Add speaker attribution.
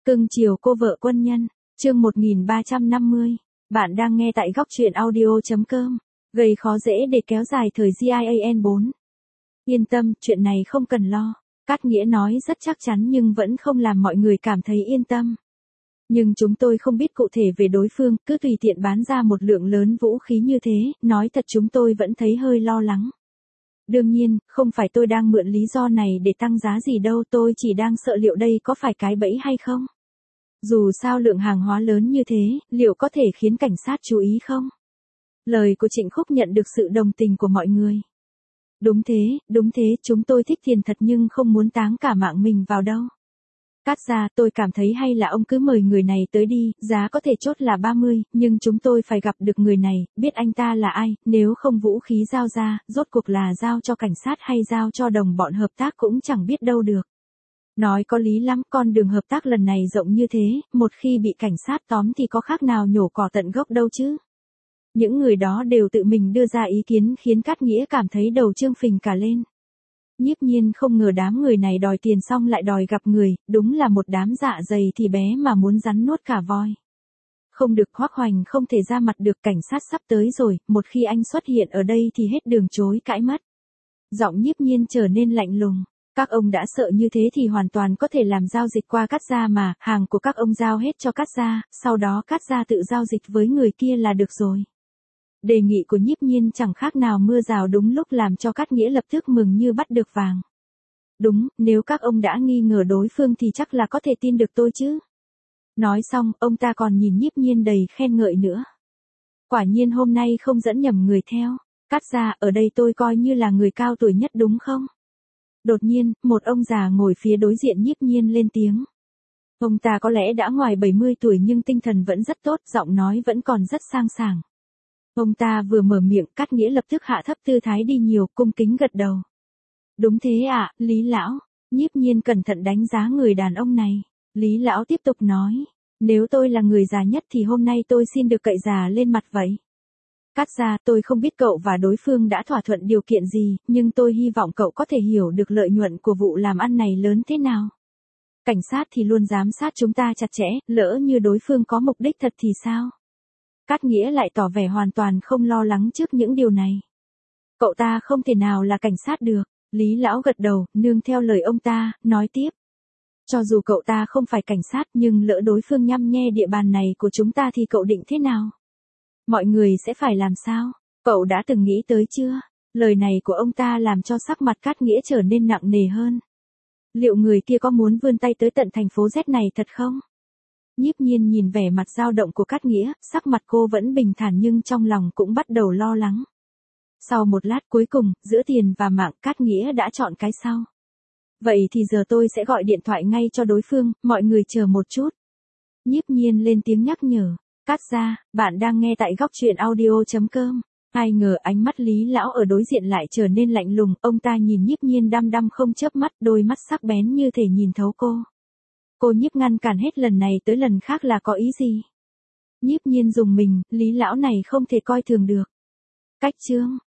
Speaker 1: Cưng chiều cô vợ quân nhân, chương 1350. Bạn đang nghe tại góc truyện audio.com. Gây khó dễ để kéo dài thời GIAN 4. Yên tâm, chuyện này không cần lo. Cát Nghĩa nói rất chắc chắn nhưng vẫn không làm mọi người cảm thấy yên tâm. Nhưng chúng tôi không biết cụ thể về đối phương, cứ tùy tiện bán ra một lượng lớn vũ khí như thế, nói thật chúng tôi vẫn thấy hơi lo lắng. Đương nhiên, không phải tôi đang mượn lý do này để tăng giá gì đâu, tôi chỉ đang sợ liệu đây có phải cái bẫy hay không. Dù sao lượng hàng hóa lớn như thế, liệu có thể khiến cảnh sát chú ý không? Lời của Trịnh Khúc nhận được sự đồng tình của mọi người. Đúng thế, chúng tôi thích tiền thật nhưng không muốn táng cả mạng mình vào đâu. Cát gia, tôi cảm thấy hay là ông cứ mời người này tới đi, giá có thể chốt là 30, nhưng chúng tôi phải gặp được người này, biết anh ta là ai, nếu không vũ khí giao ra, rốt cuộc là giao cho cảnh sát hay giao cho đồng bọn hợp tác cũng chẳng biết đâu được. Nói có lý lắm, con đường hợp tác lần này rộng như thế, một khi bị cảnh sát tóm thì có khác nào nhổ cỏ tận gốc đâu chứ. Những người đó đều tự mình đưa ra ý kiến khiến Cát Nghĩa cảm thấy đầu trương phình cả lên. Nhiếp Nhiên không ngờ đám người này đòi tiền xong lại đòi gặp người, đúng là một đám dạ dày thì bé mà muốn rắn nuốt cả voi. Không được, Hoắc Hoành không thể ra mặt được, cảnh sát sắp tới rồi, một khi anh xuất hiện ở đây thì hết đường chối cãi mất. Giọng Nhiếp Nhiên trở nên lạnh lùng. Các ông đã sợ như thế thì hoàn toàn có thể làm giao dịch qua Cát gia mà, hàng của các ông giao hết cho Cát gia, sau đó Cát gia tự giao dịch với người kia là được rồi. Đề nghị của Nhiếp Nhiên chẳng khác nào mưa rào đúng lúc làm cho Cát Nghĩa lập tức mừng như bắt được vàng. Đúng, nếu các ông đã nghi ngờ đối phương thì chắc là có thể tin được tôi chứ. Nói xong, ông ta còn nhìn Nhiếp Nhiên đầy khen ngợi nữa. Quả nhiên hôm nay không dẫn nhầm người theo. Cát gia, ở đây tôi coi như là người cao tuổi nhất đúng không? Đột nhiên, một ông già ngồi phía đối diện Nhiếp Nhiên lên tiếng. Ông ta có lẽ đã ngoài 70 tuổi nhưng tinh thần vẫn rất tốt, giọng nói vẫn còn rất sang sảng. Ông ta vừa mở miệng, Cát Nghĩa lập tức hạ thấp tư thái đi nhiều, cung kính gật đầu. Đúng thế ạ, Lý lão. Nhiếp Nhiên cẩn thận đánh giá người đàn ông này. Lý lão tiếp tục nói. Nếu tôi là người già nhất thì hôm nay tôi xin được cậy già lên mặt vậy. Cát gia, tôi không biết cậu và đối phương đã thỏa thuận điều kiện gì, nhưng tôi hy vọng cậu có thể hiểu được lợi nhuận của vụ làm ăn này lớn thế nào. Cảnh sát thì luôn giám sát chúng ta chặt chẽ, lỡ như đối phương có mục đích thật thì sao? Cát Nghĩa lại tỏ vẻ hoàn toàn không lo lắng trước những điều này. Cậu ta không thể nào là cảnh sát được. Lý lão gật đầu, nương theo lời ông ta, nói tiếp. Cho dù cậu ta không phải cảnh sát nhưng lỡ đối phương nhăm nhe địa bàn này của chúng ta thì cậu định thế nào? Mọi người sẽ phải làm sao? Cậu đã từng nghĩ tới chưa? Lời này của ông ta làm cho sắc mặt Cát Nghĩa trở nên nặng nề hơn. Liệu người kia có muốn vươn tay tới tận thành phố Z này thật không? Nhiếp Nhiên nhìn vẻ mặt dao động của Cát Nghĩa, sắc mặt cô vẫn bình thản nhưng trong lòng cũng bắt đầu lo lắng. Sau một lát cuối cùng, giữa tiền và mạng, Cát Nghĩa đã chọn cái sau. Vậy thì giờ tôi sẽ gọi điện thoại ngay cho đối phương, mọi người chờ một chút. Nhiếp Nhiên lên tiếng nhắc nhở. Cát gia, bạn đang nghe tại góc truyện audio.com. Ai ngờ ánh mắt Lý lão ở đối diện lại trở nên lạnh lùng, ông ta nhìn Nhiếp Nhiên đăm đăm không chớp mắt, đôi mắt sắc bén như thể nhìn thấu cô. Cô Nhiếp ngăn cản hết lần này tới lần khác là có ý gì? Nhiếp Nhiên dùng mình, Lý lão này không thể coi thường được. Cách chương